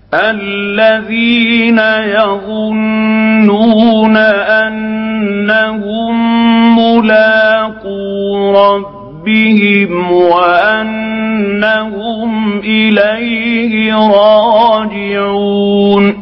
الذين يظنون أنهم ملاقو ربهم وأنهم إليه راجعون